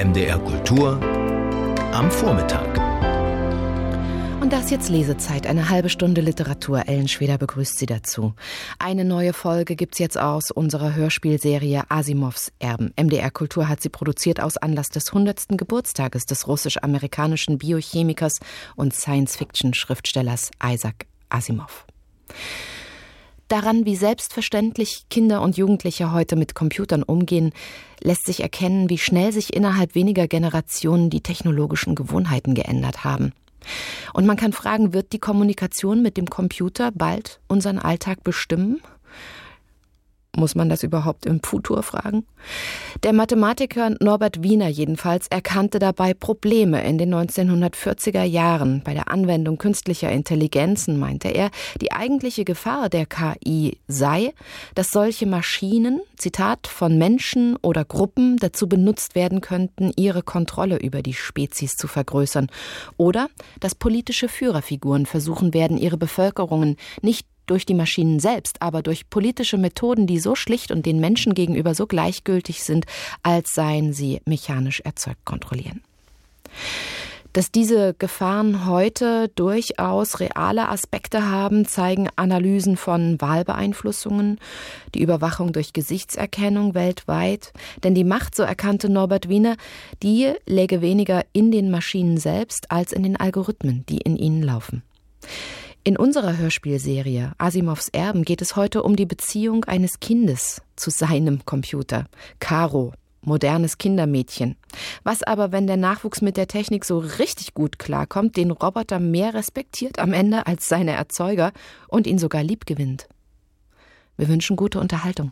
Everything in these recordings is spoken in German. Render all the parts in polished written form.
MDR Kultur am Vormittag. Und das ist jetzt Lesezeit, eine halbe Stunde Literatur. Ellen Schweder begrüßt Sie dazu. Eine neue Folge gibt's jetzt aus unserer Hörspielserie Asimovs Erben. MDR Kultur hat sie produziert aus Anlass des 100. Geburtstages des russisch-amerikanischen Biochemikers und Science-Fiction-Schriftstellers Isaac Asimov. Daran, wie selbstverständlich Kinder und Jugendliche heute mit Computern umgehen, lässt sich erkennen, wie schnell sich innerhalb weniger Generationen die technologischen Gewohnheiten geändert haben. Und man kann fragen, wird die Kommunikation mit dem Computer bald unseren Alltag bestimmen? Muss man das überhaupt im Futur fragen? Der Mathematiker Norbert Wiener jedenfalls erkannte dabei Probleme in den 1940er Jahren. Bei der Anwendung künstlicher Intelligenzen, meinte er, die eigentliche Gefahr der KI sei, dass solche Maschinen, Zitat, von Menschen oder Gruppen dazu benutzt werden könnten, ihre Kontrolle über die Spezies zu vergrößern. Oder dass politische Führerfiguren versuchen werden, ihre Bevölkerungen nicht durch die Maschinen selbst, aber durch politische Methoden, die so schlicht und den Menschen gegenüber so gleichgültig sind, als seien sie mechanisch erzeugt, kontrollieren. Dass diese Gefahren heute durchaus reale Aspekte haben, zeigen Analysen von Wahlbeeinflussungen, die Überwachung durch Gesichtserkennung weltweit. Denn die Macht, so erkannte Norbert Wiener, die läge weniger in den Maschinen selbst als in den Algorithmen, die in ihnen laufen. In unserer Hörspielserie Asimovs Erben geht es heute um die Beziehung eines Kindes zu seinem Computer. Caro, modernes Kindermädchen. Was aber, wenn der Nachwuchs mit der Technik so richtig gut klarkommt, den Roboter mehr respektiert am Ende als seine Erzeuger und ihn sogar lieb gewinnt? Wir wünschen gute Unterhaltung.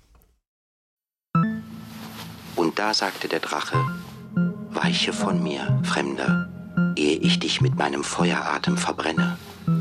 Und da sagte der Drache: Weiche von mir, Fremder, ehe ich dich mit meinem Feueratem verbrenne.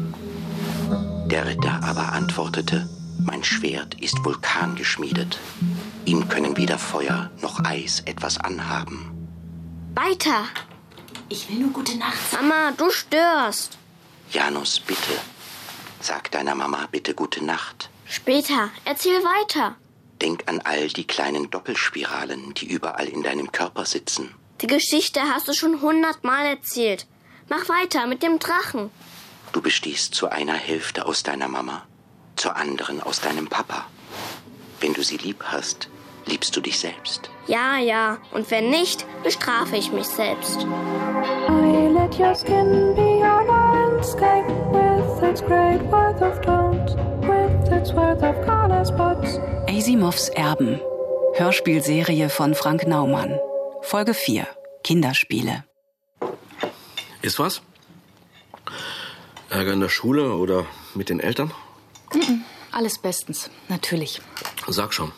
Der Ritter aber antwortete: Mein Schwert ist vulkangeschmiedet. Ihm können weder Feuer noch Eis etwas anhaben. Weiter! Ich will nur gute Nacht. Mama, du störst. Janus, bitte. Sag deiner Mama bitte gute Nacht. Später, erzähl weiter. Denk an all die kleinen Doppelspiralen, die überall in deinem Körper sitzen. Die Geschichte hast du schon 100-mal erzählt. Mach weiter mit dem Drachen. Du bestehst zu einer Hälfte aus deiner Mama, zur anderen aus deinem Papa. Wenn du sie lieb hast, liebst du dich selbst. Ja, und wenn nicht, bestrafe ich mich selbst. I let your skin be your landscape with its great worth of tones, with its worth of color spots. Asimovs Erben. Hörspielserie von Frank Naumann. Folge 4. Kinderspiele. Ist was? Ärger in der Schule oder mit den Eltern? Alles bestens, natürlich. Sag schon.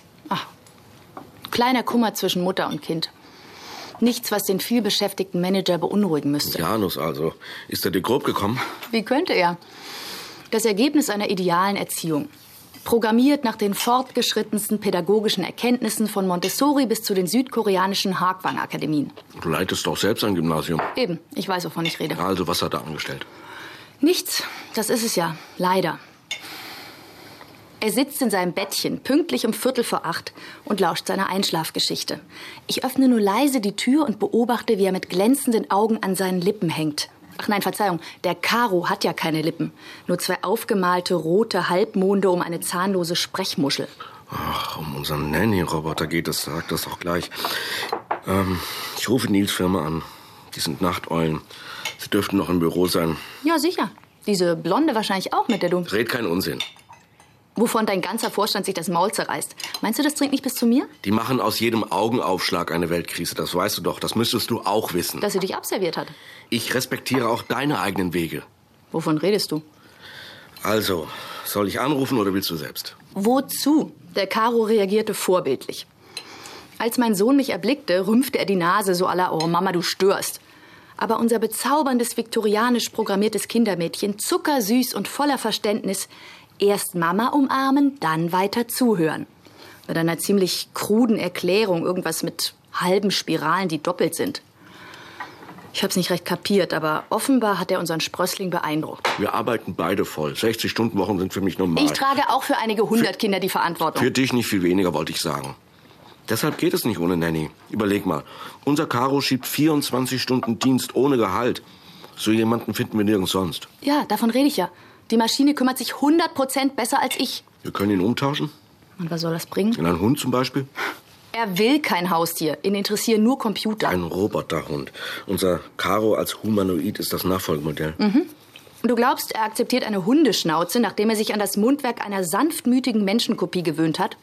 Kleiner Kummer zwischen Mutter und Kind. Nichts, was den vielbeschäftigten Manager beunruhigen müsste. Janus also. Ist er dir grob gekommen? Wie könnte er? Das Ergebnis einer idealen Erziehung. Programmiert nach den fortgeschrittensten pädagogischen Erkenntnissen von Montessori bis zu den südkoreanischen Hagwang-Akademien. Du leitest doch selbst ein Gymnasium. Eben, ich weiß, wovon ich rede. Also, was hat er angestellt? Nichts, das ist es ja, leider. Er sitzt in seinem Bettchen, pünktlich um 7:45 und lauscht seiner Einschlafgeschichte. Ich öffne nur leise die Tür und beobachte, wie er mit glänzenden Augen an seinen Lippen hängt. Ach nein, Verzeihung, der Caro hat ja keine Lippen. Nur 2 aufgemalte rote Halbmonde um eine zahnlose Sprechmuschel. Ach, um unseren Nanny-Roboter geht es, sag das doch gleich. Ich rufe Nils Firma an. Die sind Nachteulen. Sie dürften noch im Büro sein. Ja, sicher. Diese Blonde wahrscheinlich auch, mit der du... Red keinen Unsinn. Wovon dein ganzer Vorstand sich das Maul zerreißt. Meinst du, das dringt nicht bis zu mir? Die machen aus jedem Augenaufschlag eine Weltkrise. Das weißt du doch. Das müsstest du auch wissen. Dass sie dich abserviert hat. Ich respektiere auch deine eigenen Wege. Wovon redest du? Also, soll ich anrufen oder willst du selbst? Wozu? Der Caro reagierte vorbildlich. Als mein Sohn mich erblickte, rümpfte er die Nase so à la: Oh Mama, du störst. Aber unser bezauberndes viktorianisch programmiertes Kindermädchen, zuckersüß und voller Verständnis, erst Mama umarmen, dann weiter zuhören. Mit einer ziemlich kruden Erklärung, irgendwas mit halben Spiralen, die doppelt sind. Ich hab's nicht recht kapiert, aber offenbar hat er unseren Sprössling beeindruckt. Wir arbeiten beide voll. 60-Stunden-Wochen sind für mich normal. Ich trage auch für einige 100 Kinder die Verantwortung. Für dich nicht viel weniger, wollte ich sagen. Deshalb geht es nicht ohne Nanny. Überleg mal, unser Caro schiebt 24 Stunden Dienst ohne Gehalt. So jemanden finden wir nirgends sonst. Ja, davon rede ich ja. Die Maschine kümmert sich 100% besser als ich. Wir können ihn umtauschen. Und was soll das bringen? In einen Hund zum Beispiel. Er will kein Haustier. Ihn interessieren nur Computer. Ein Roboterhund. Unser Caro als Humanoid ist das Nachfolgemodell. Du glaubst, er akzeptiert eine Hundeschnauze, nachdem er sich an das Mundwerk einer sanftmütigen Menschenkopie gewöhnt hat?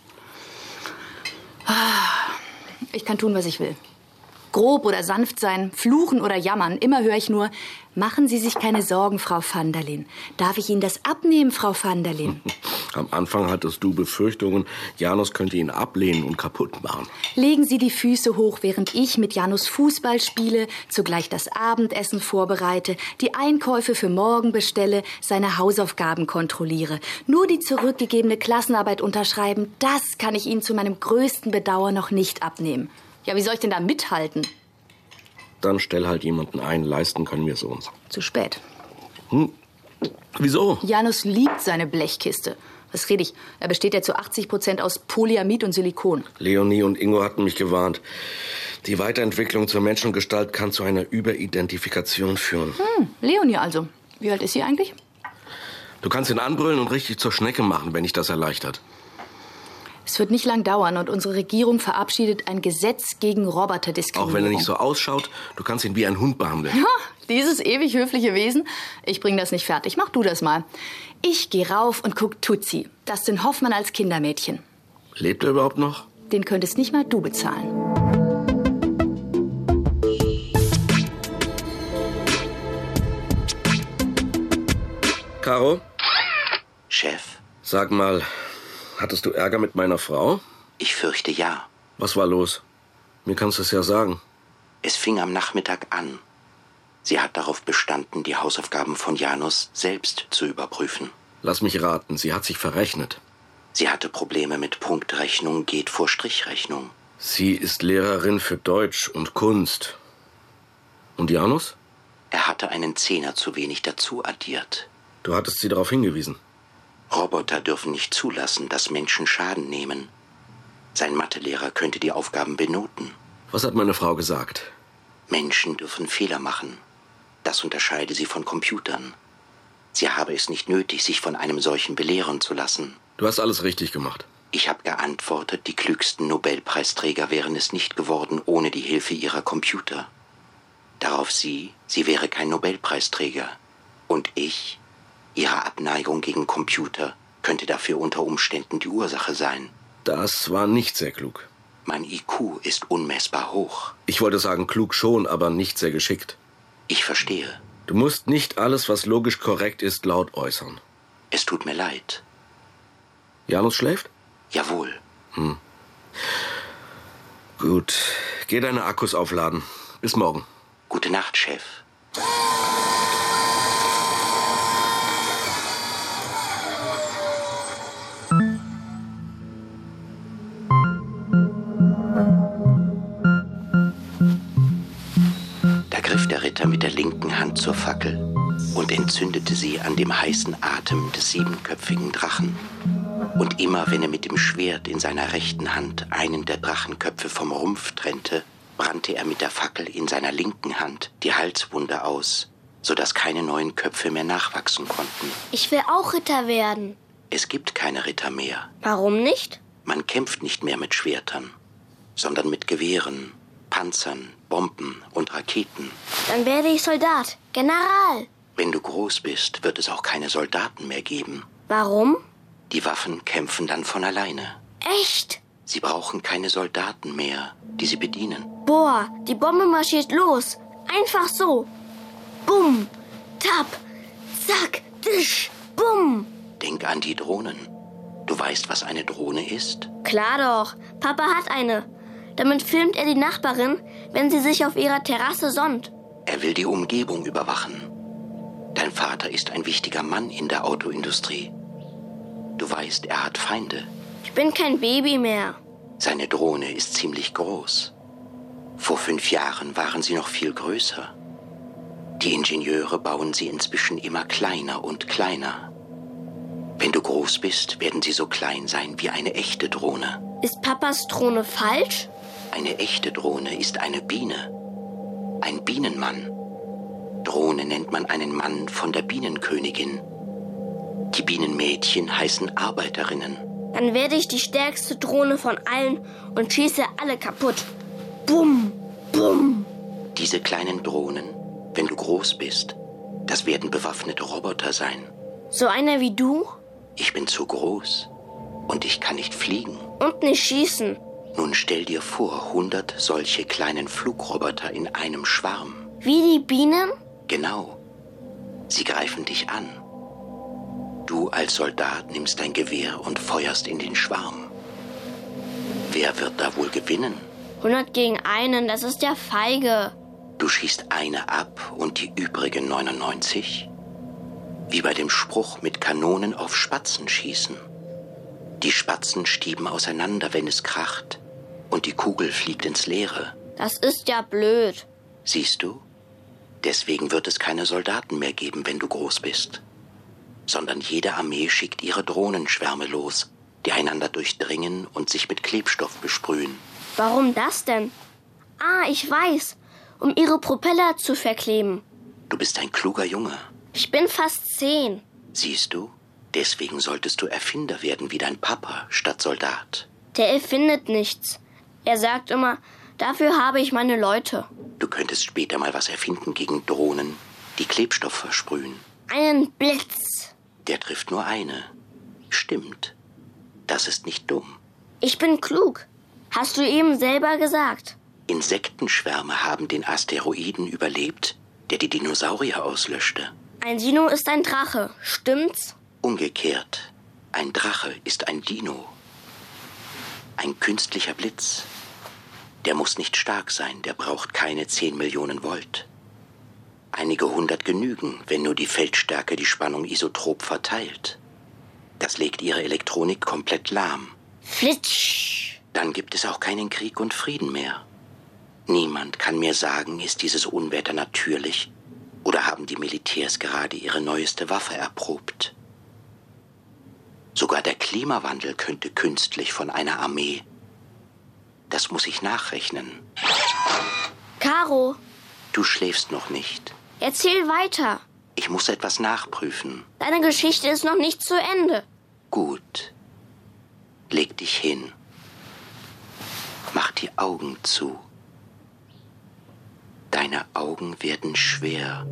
Ich kann tun, was ich will. Grob oder sanft sein, fluchen oder jammern. Immer höre ich nur, machen Sie sich keine Sorgen, Frau van der Linn. Darf ich Ihnen das abnehmen, Frau van der Linn? Am Anfang hattest du Befürchtungen, Janus könnte ihn ablehnen und kaputt machen. Legen Sie die Füße hoch, während ich mit Janus Fußball spiele, zugleich das Abendessen vorbereite, die Einkäufe für morgen bestelle, seine Hausaufgaben kontrolliere. Nur die zurückgegebene Klassenarbeit unterschreiben, das kann ich Ihnen zu meinem größten Bedauern noch nicht abnehmen. Ja, wie soll ich denn da mithalten? Dann stell halt jemanden ein, leisten können wir es uns. Zu spät. Wieso? Janus liebt seine Blechkiste. Was rede ich? Er besteht ja zu 80% aus Polyamid und Silikon. Leonie und Ingo hatten mich gewarnt. Die Weiterentwicklung zur Menschengestalt kann zu einer Überidentifikation führen. Leonie also. Wie alt ist sie eigentlich? Du kannst ihn anbrüllen und richtig zur Schnecke machen, wenn dich das erleichtert. Es wird nicht lang dauern und unsere Regierung verabschiedet ein Gesetz gegen Roboterdiskriminierung. Auch wenn er nicht so ausschaut, du kannst ihn wie ein Hund behandeln. Ja, dieses ewig höfliche Wesen. Ich bring das nicht fertig. Mach du das mal. Ich geh rauf und guck Tutsi. Dustin Hoffmann als Kindermädchen. Lebt er überhaupt noch? Den könntest nicht mal du bezahlen. Caro? Chef, Sag mal, hattest du Ärger mit meiner Frau? ich fürchte ja. Was war los? Mir kannst du es ja sagen. Es fing am Nachmittag an. Sie hat darauf bestanden, die Hausaufgaben von Janus selbst zu überprüfen. Lass mich raten, sie hat sich verrechnet. Sie hatte Probleme mit Punktrechnung, geht vor Strichrechnung. Sie ist Lehrerin für Deutsch und Kunst. Und Janus? Er hatte einen Zehner zu wenig dazu addiert. Du hattest sie darauf hingewiesen. Roboter dürfen nicht zulassen, dass Menschen Schaden nehmen. Sein Mathelehrer könnte die Aufgaben benoten. Was hat meine Frau gesagt? Menschen dürfen Fehler machen. Das unterscheide sie von Computern. Sie habe es nicht nötig, sich von einem solchen belehren zu lassen. Du hast alles richtig gemacht. Ich habe geantwortet, die klügsten Nobelpreisträger wären es nicht geworden ohne die Hilfe ihrer Computer. Darauf sie wäre kein Nobelpreisträger. Und ich, ihre Abneigung gegen Computer, könnte dafür unter Umständen die Ursache sein. Das war nicht sehr klug. Mein IQ ist unmessbar hoch. Ich wollte sagen, klug schon, aber nicht sehr geschickt. Ich verstehe. Du musst nicht alles, was logisch korrekt ist, laut äußern. Es tut mir leid. Janus schläft? Jawohl. Gut. Geh deine Akkus aufladen. Bis morgen. Gute Nacht, Chef. Da griff der Ritter mit der linken Hand zur Fackel und entzündete sie an dem heißen Atem des siebenköpfigen Drachen. Und immer, wenn er mit dem Schwert in seiner rechten Hand einen der Drachenköpfe vom Rumpf trennte, brannte er mit der Fackel in seiner linken Hand die Halswunde aus, sodass keine neuen Köpfe mehr nachwachsen konnten. Ich will auch Ritter werden. Es gibt keine Ritter mehr. Warum nicht? Man kämpft nicht mehr mit Schwertern, sondern mit Gewehren, Panzern, Bomben und Raketen. Dann werde ich Soldat, General. Wenn du groß bist, wird es auch keine Soldaten mehr geben. Warum? Die Waffen kämpfen dann von alleine. Echt? Sie brauchen keine Soldaten mehr, die sie bedienen. Boah, die Bombe marschiert los. Einfach so. Bumm, tap, zack, disch, bumm. Denk an die Drohnen. Du weißt, was eine Drohne ist? Klar doch, Papa hat eine. Damit filmt er die Nachbarin, wenn sie sich auf ihrer Terrasse sonnt. Er will die Umgebung überwachen. Dein Vater ist ein wichtiger Mann in der Autoindustrie. Du weißt, er hat Feinde. Ich bin kein Baby mehr. Seine Drohne ist ziemlich groß. Vor 5 Jahren waren sie noch viel größer. Die Ingenieure bauen sie inzwischen immer kleiner und kleiner. Wenn du groß bist, werden sie so klein sein wie eine echte Drohne. Ist Papas Drohne falsch? Eine echte Drohne ist eine Biene. Ein Bienenmann. Drohne nennt man einen Mann von der Bienenkönigin. Die Bienenmädchen heißen Arbeiterinnen. Dann werde ich die stärkste Drohne von allen und schieße alle kaputt. Bumm, bumm. Diese kleinen Drohnen, wenn du groß bist, das werden bewaffnete Roboter sein. So einer wie du? Ich bin zu groß und ich kann nicht fliegen. Und nicht schießen. Nun stell dir vor, 100 solche kleinen Flugroboter in einem Schwarm. Wie die Bienen? Genau. Sie greifen dich an. Du als Soldat nimmst dein Gewehr und feuerst in den Schwarm. Wer wird da wohl gewinnen? 100 gegen einen, das ist ja feige. Du schießt eine ab und die übrigen 99? Wie bei dem Spruch mit Kanonen auf Spatzen schießen. Die Spatzen stieben auseinander, wenn es kracht, und die Kugel fliegt ins Leere. Das ist ja blöd. Siehst du? Deswegen wird es keine Soldaten mehr geben, wenn du groß bist. Sondern jede Armee schickt ihre Drohnenschwärme los, die einander durchdringen und sich mit Klebstoff besprühen. Warum das denn? Ah, ich weiß. Um ihre Propeller zu verkleben. Du bist ein kluger Junge. Ich bin fast 10. Siehst du? Deswegen solltest du Erfinder werden wie dein Papa statt Soldat. Der erfindet nichts. Er sagt immer, dafür habe ich meine Leute. Du könntest später mal was erfinden gegen Drohnen, die Klebstoff versprühen. Einen Blitz. Der trifft nur eine. Stimmt. Das ist nicht dumm. Ich bin klug. Hast du eben selber gesagt. Insektenschwärme haben den Asteroiden überlebt, der die Dinosaurier auslöschte. Ein Dino ist ein Drache, stimmt's? Umgekehrt. Ein Drache ist ein Dino. Ein künstlicher Blitz. Der muss nicht stark sein, der braucht keine 10 Millionen Volt. Einige 100 genügen, wenn nur die Feldstärke die Spannung isotrop verteilt. Das legt ihre Elektronik komplett lahm. Flitsch! Dann gibt es auch keinen Krieg und Frieden mehr. Niemand kann mir sagen, ist dieses Unwetter natürlich oder haben die Militärs gerade ihre neueste Waffe erprobt. Sogar der Klimawandel könnte künstlich von einer Armee. Das muss ich nachrechnen. Caro! Du schläfst noch nicht. Erzähl weiter. Ich muss etwas nachprüfen. Deine Geschichte ist noch nicht zu Ende. Gut. Leg dich hin. Mach die Augen zu. Deine Augen werden schwer.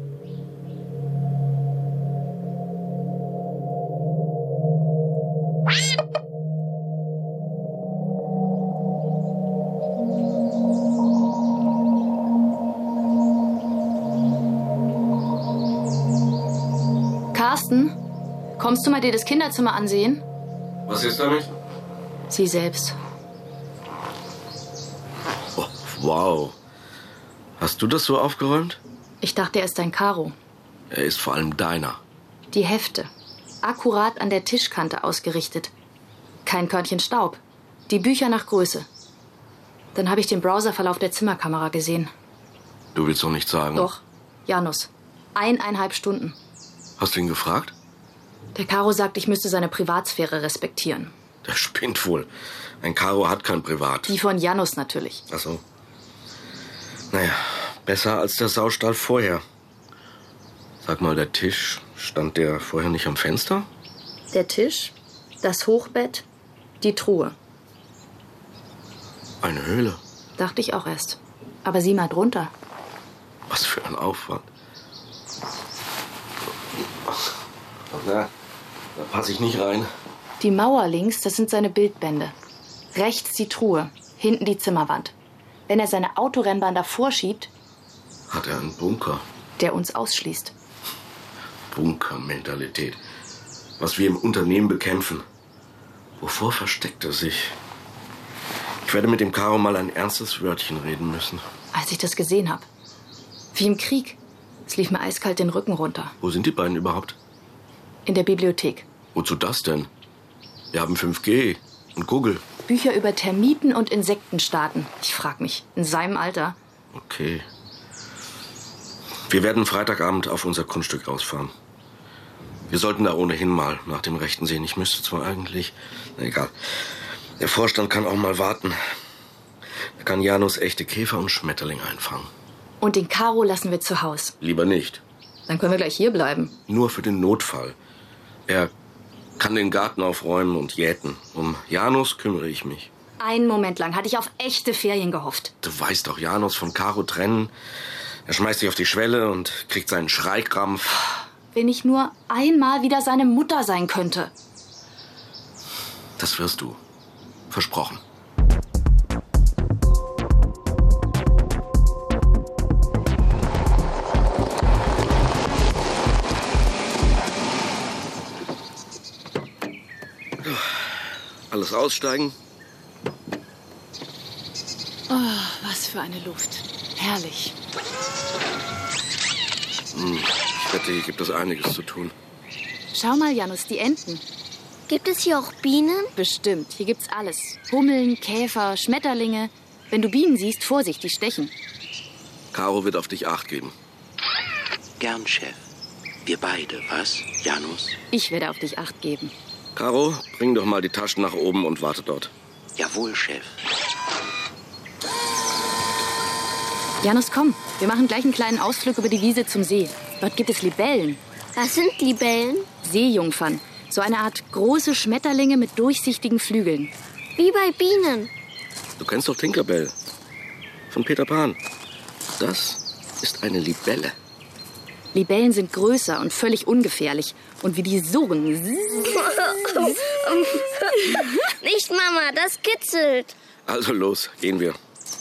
Carsten, kommst du mal dir das Kinderzimmer ansehen? Was ist damit? Sie selbst. Oh, wow. Hast du das so aufgeräumt? Ich dachte, er ist dein Karo. Er ist vor allem deiner. Die Hefte. Akkurat an der Tischkante ausgerichtet. Kein Körnchen Staub. Die Bücher nach Größe. Dann habe ich den Browserverlauf der Zimmerkamera gesehen. Du willst doch nicht sagen... Doch. Janus. 1,5 Stunden. Hast du ihn gefragt? Der Karo sagt, ich müsste seine Privatsphäre respektieren. Der spinnt wohl. Ein Karo hat kein Privat. Die von Janus natürlich. Ach so. Naja, besser als der Saustall vorher. Sag mal, der Tisch, stand der vorher nicht am Fenster? Der Tisch, das Hochbett, die Truhe. Eine Höhle. Dachte ich auch erst. Aber sieh mal drunter. Was für ein Aufwand. Na, da passe ich nicht rein. Die Mauer links, das sind seine Bildbände. Rechts die Truhe, hinten die Zimmerwand. Wenn er seine Autorennbahn davor schiebt... Hat er einen Bunker? Der uns ausschließt. Bunkermentalität. Was wir im Unternehmen bekämpfen. Wovor versteckt er sich? Ich werde mit dem Karo mal ein ernstes Wörtchen reden müssen. Als ich das gesehen habe. Wie im Krieg. Es lief mir eiskalt den Rücken runter. Wo sind die beiden überhaupt? In der Bibliothek. Wozu das denn? Wir haben 5G und Google. Bücher über Termiten und Insektenstaaten. Ich frag mich, in seinem Alter. Okay. Wir werden Freitagabend auf unser Grundstück rausfahren. Wir sollten da ohnehin mal nach dem Rechten sehen. Ich müsste zwar eigentlich... Na egal. Der Vorstand kann auch mal warten. Er kann Janus echte Käfer und Schmetterlinge einfangen. Und den Karo lassen wir zu Haus. Lieber nicht. Dann können wir gleich hier bleiben. Nur für den Notfall. Er kann den Garten aufräumen und jäten. Um Janus kümmere ich mich. Einen Moment lang hatte ich auf echte Ferien gehofft. Du weißt doch, Janus von Karo trennen. Er schmeißt sich auf die Schwelle und kriegt seinen Schreikrampf. Wenn ich nur einmal wieder seine Mutter sein könnte. Das wirst du. Versprochen. Alles aussteigen. Oh, was für eine Luft. Herrlich. Ich wette, hier gibt es einiges zu tun. Schau mal, Janus, die Enten. Gibt es hier auch Bienen? Bestimmt. Hier gibt's alles. Hummeln, Käfer, Schmetterlinge. Wenn du Bienen siehst, Vorsicht, die stechen. Karo wird auf dich Acht geben. Gern, Chef. Wir beide, was, Janus? Ich werde auf dich Acht geben. Karo, bring doch mal die Taschen nach oben und warte dort. Jawohl, Chef. Janus, komm. Wir machen gleich einen kleinen Ausflug über die Wiese zum See. Dort gibt es Libellen. Was sind Libellen? Seejungfern. So eine Art große Schmetterlinge mit durchsichtigen Flügeln. Wie bei Bienen. Du kennst doch Tinkerbell. Von Peter Pan. Das ist eine Libelle. Libellen sind größer und völlig ungefährlich. Und wie die surren. Nicht, Mama, das kitzelt. Also los, gehen wir.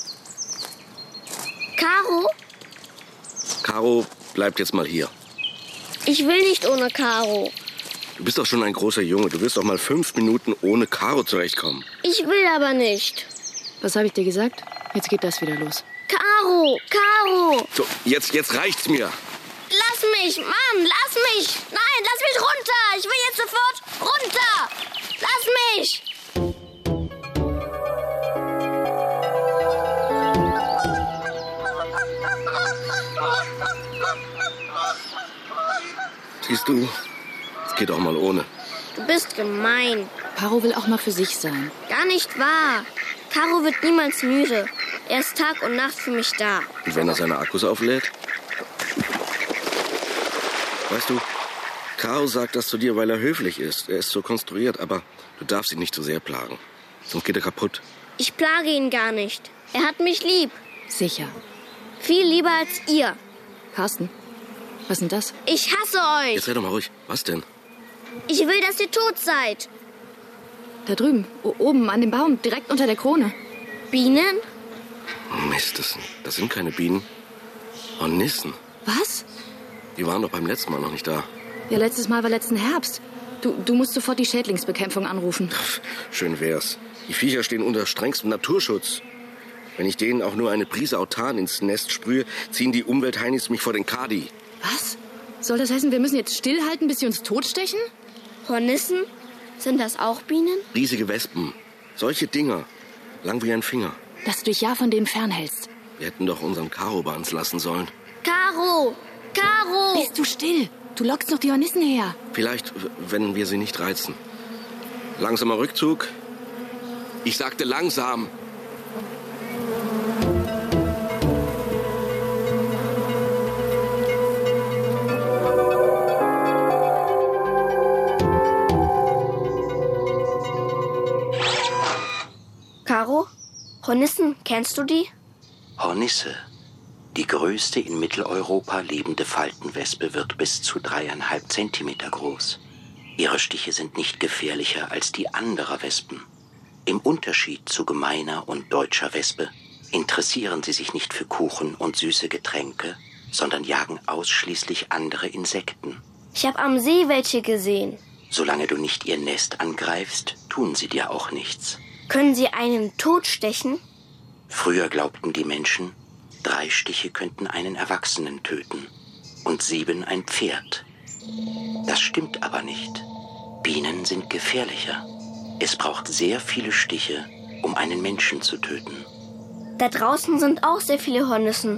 Karo? Karo bleibt jetzt mal hier. Ich will nicht ohne Karo. Du bist doch schon ein großer Junge. Du wirst doch mal 5 Minuten ohne Karo zurechtkommen. Ich will aber nicht. Was habe ich dir gesagt? Jetzt geht das wieder los. Karo, Karo. So, jetzt reicht's mir. Lass mich, Mann, lass mich. Nein, lass mich runter. Ich will jetzt sofort runter. Lass mich. Siehst du, es geht auch mal ohne. Du bist gemein. Karo will auch mal für sich sein. Gar nicht wahr. Karo wird niemals müde. Er ist Tag und Nacht für mich da. Und wenn er seine Akkus auflädt? Weißt du, Karo sagt das zu dir, weil er höflich ist. Er ist so konstruiert, aber du darfst ihn nicht zu sehr plagen. Sonst geht er kaputt. Ich plage ihn gar nicht. Er hat mich lieb. Sicher. Viel lieber als ihr. Carsten, was ist denn das? Ich hasse euch. Jetzt sei doch mal ruhig. Was denn? Ich will, dass ihr tot seid. Da drüben, oben an dem Baum, direkt unter der Krone. Bienen? Mist, das sind keine Bienen. Hornissen. Was? Die waren doch beim letzten Mal noch nicht da. Ja, letztes Mal war letzten Herbst. Du musst sofort die Schädlingsbekämpfung anrufen. Schön wär's. Die Viecher stehen unter strengstem Naturschutz. Wenn ich denen auch nur eine Prise Autan ins Nest sprühe, ziehen die Umweltheinis mich vor den Kadi. Was? Soll das heißen, wir müssen jetzt stillhalten, bis sie uns totstechen? Hornissen? Sind das auch Bienen? Riesige Wespen. Solche Dinger. Lang wie ein Finger. Dass du dich ja von denen fernhältst. Wir hätten doch unseren Karo bei uns lassen sollen. Karo! Karo! Bist du still? Du lockst noch die Hornissen her. Vielleicht, wenn wir sie nicht reizen. Langsamer Rückzug. Ich sagte langsam. Karo? Hornissen, kennst du die? Hornisse. Die größte in Mitteleuropa lebende Faltenwespe wird bis zu 3,5 Zentimeter groß. Ihre Stiche sind nicht gefährlicher als die anderer Wespen. Im Unterschied zu gemeiner und deutscher Wespe interessieren sie sich nicht für Kuchen und süße Getränke, sondern jagen ausschließlich andere Insekten. Ich habe am See welche gesehen. Solange du nicht ihr Nest angreifst, tun sie dir auch nichts. Können sie einen totstechen? Früher glaubten die Menschen, 3 Stiche könnten einen Erwachsenen töten und 7 ein Pferd. Das stimmt aber nicht. Bienen sind gefährlicher. Es braucht sehr viele Stiche, um einen Menschen zu töten. Da draußen sind auch sehr viele Hornissen.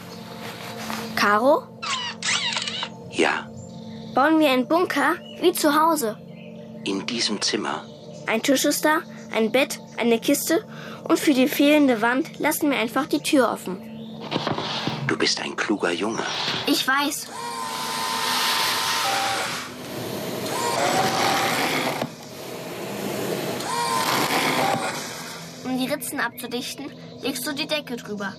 Karo? Ja, Bauen wir einen Bunker wie zu Hause. in diesem Zimmer. Ein Tisch ist da, ein Bett, eine Kiste und für die fehlende Wand lassen wir einfach die Tür offen. Du bist ein kluger Junge. Ich weiß. Um die Ritzen abzudichten, legst du die Decke drüber.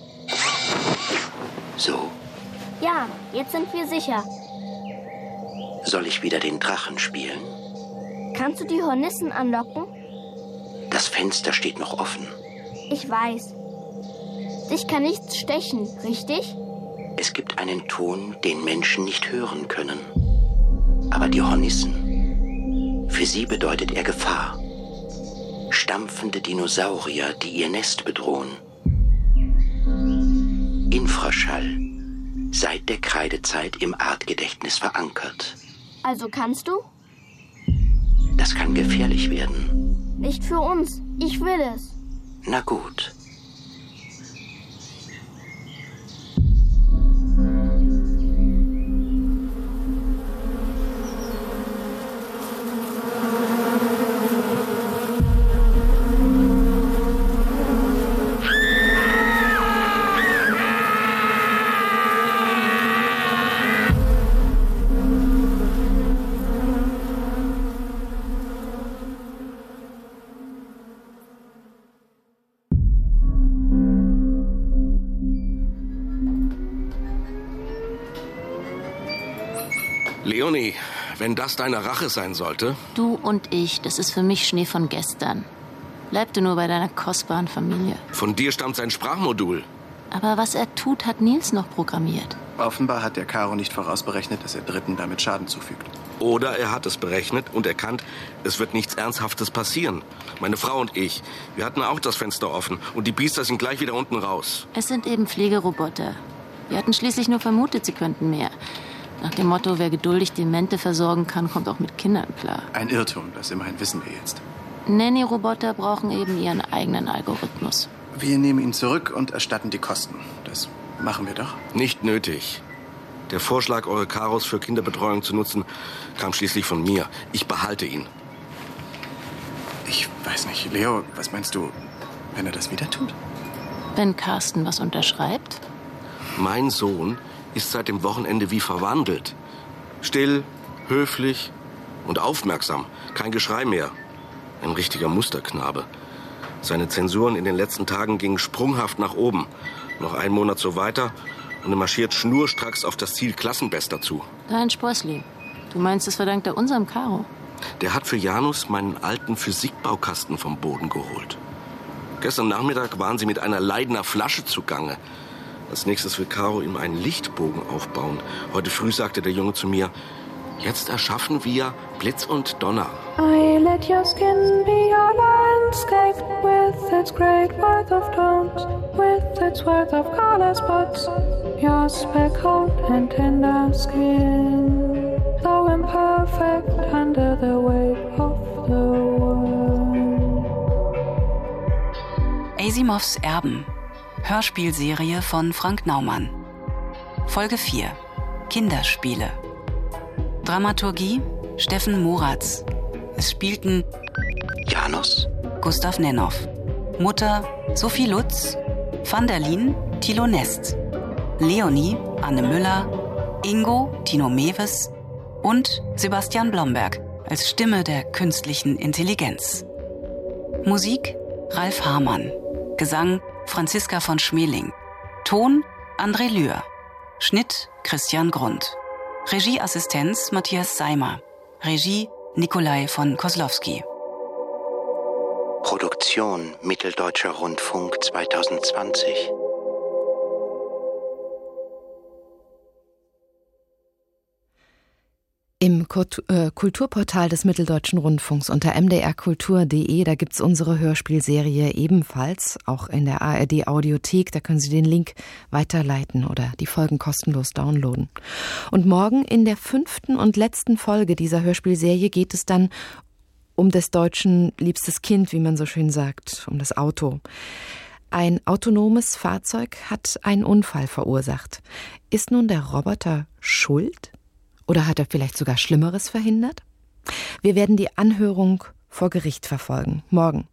So, Ja, jetzt sind wir sicher. soll ich wieder den Drachen spielen? Kannst du die Hornissen anlocken? Das Fenster steht noch offen. Ich weiß. Dich kann nichts stechen, richtig? Es gibt einen Ton, den Menschen nicht hören können. Aber die Hornissen, für sie bedeutet er Gefahr. Stampfende Dinosaurier, die ihr Nest bedrohen. Infraschall, seit der Kreidezeit im Artgedächtnis verankert. Also kannst du? Das kann gefährlich werden. Nicht für uns. Ich will es. Na gut. Leonie, wenn das deine Rache sein sollte... Du und ich, das ist für mich Schnee von gestern. Bleib du nur bei deiner kostbaren Familie. Von dir stammt sein Sprachmodul. Aber was er tut, hat Nils noch programmiert. Offenbar hat der Caro nicht vorausberechnet, dass er Dritten damit Schaden zufügt. Oder er hat es berechnet und erkannt, es wird nichts Ernsthaftes passieren. Meine Frau und ich, wir hatten auch das Fenster offen und die Biester sind gleich wieder unten raus. Es sind eben Pflegeroboter. Wir hatten schließlich nur vermutet, sie könnten mehr. Nach dem Motto, wer geduldig Demente versorgen kann, kommt auch mit Kindern klar. Ein Irrtum, das immerhin wissen wir jetzt. Nanny-Roboter brauchen eben ihren eigenen Algorithmus. Wir nehmen ihn zurück und erstatten die Kosten. Das machen wir doch. Nicht nötig. Der Vorschlag, eure Karos für Kinderbetreuung zu nutzen, kam schließlich von mir. Ich behalte ihn. Ich weiß nicht. Leo, was meinst du, wenn er das wieder tut? Wenn Carsten was unterschreibt? Mein Sohn ist seit dem Wochenende wie verwandelt. Still, höflich und aufmerksam. Kein Geschrei mehr. Ein richtiger Musterknabe. Seine Zensuren in den letzten Tagen gingen sprunghaft nach oben. Noch einen Monat so weiter und er marschiert schnurstracks auf das Ziel Klassenbester zu. Dein Sprossli. Du meinst, das verdankt er unserem Caro? Der hat für Janus meinen alten Physikbaukasten vom Boden geholt. Gestern Nachmittag waren sie mit einer Leidener Flasche zugange. Als nächstes will Caro ihm einen Lichtbogen aufbauen. Heute früh sagte der Junge zu mir, jetzt erschaffen wir Blitz und Donner. I let your skin be your landscape with its great worth of tones, with its worth of color spots, your speckled and tender skin, though imperfect under the weight of the world. Asimovs Erben. Hörspielserie von Frank Naumann. Folge 4. Kinderspiele. Dramaturgie Steffen Moratz. Es spielten Janus, Gustav Nennoff, Mutter Sophie Lutz, Van der Lien Thilo Nest, Leonie Anne Müller, Ingo Tino Mewes und Sebastian Blomberg als Stimme der künstlichen Intelligenz. Musik Ralf Hamann. Gesang Franziska von Schmeling. Ton André Lühr. Schnitt Christian Grund. Regieassistenz Matthias Seimer. Regie Nikolai von Koslowski. Produktion Mitteldeutscher Rundfunk 2020. Im Kulturportal des Mitteldeutschen Rundfunks unter mdrkultur.de, da gibt's unsere Hörspielserie ebenfalls, auch in der ARD-Audiothek. Da können Sie den Link weiterleiten oder die Folgen kostenlos downloaden. Und morgen in der 5. und letzten Folge dieser Hörspielserie geht es dann um des Deutschen liebstes Kind, wie man so schön sagt, um das Auto. Ein autonomes Fahrzeug hat einen Unfall verursacht. Ist nun der Roboter schuld? Oder hat er vielleicht sogar Schlimmeres verhindert? Wir werden die Anhörung vor Gericht verfolgen. Morgen